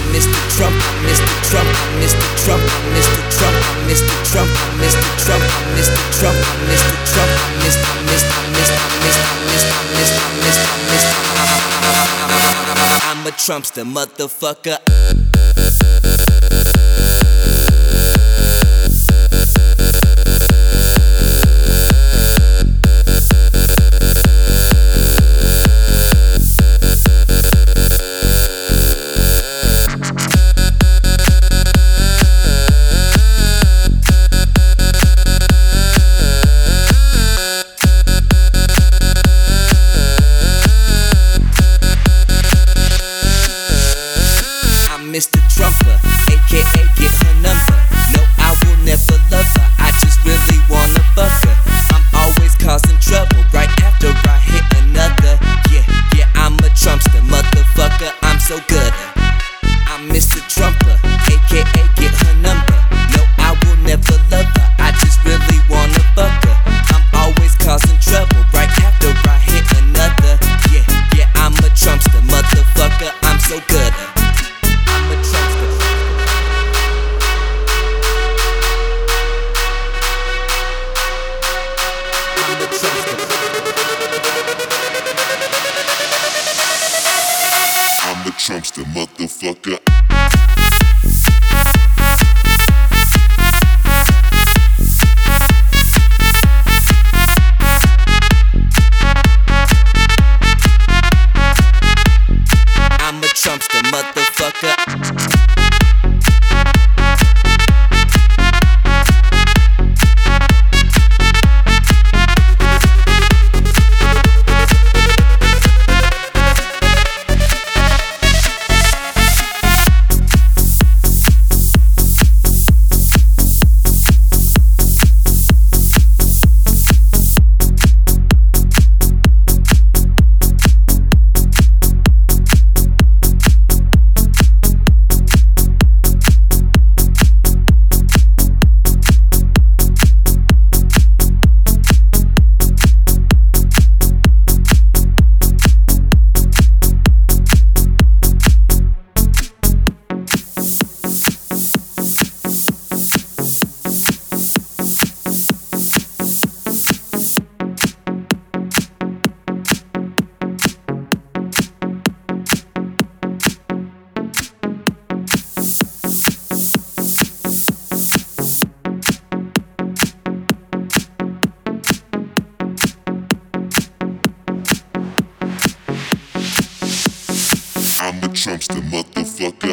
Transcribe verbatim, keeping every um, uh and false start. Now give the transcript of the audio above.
Mister Trump, I'm Mister Trump, I'm Mister Trump, I'm Mister Trump, I'm Mister Trump, I'm Mister Trump, I'm Mister Trump, I'm Mister Trump, I'm Mister I'm Mister I'm Mister I'm Mister I'm Mister I'm Mister I'm Mister I'm a Trumpster, motherfucker. Mister Trumper, aka get her number. No, I will never love her, I just really wanna fuck her. I'm always causing trouble right after I hit another. Yeah, yeah, I'm a Trumpster, motherfucker, I'm so good. I'm Mister Trumper, aka get her number. No, I will never love her, I just really wanna fuck her. I'm always causing trouble right after I hit another. Yeah, yeah, I'm a Trumpster, motherfucker, I'm so good. I'm the Trumpster, motherfucker. I'm a Trumpster, motherfucker. I'm a Trumpster, motherfucker.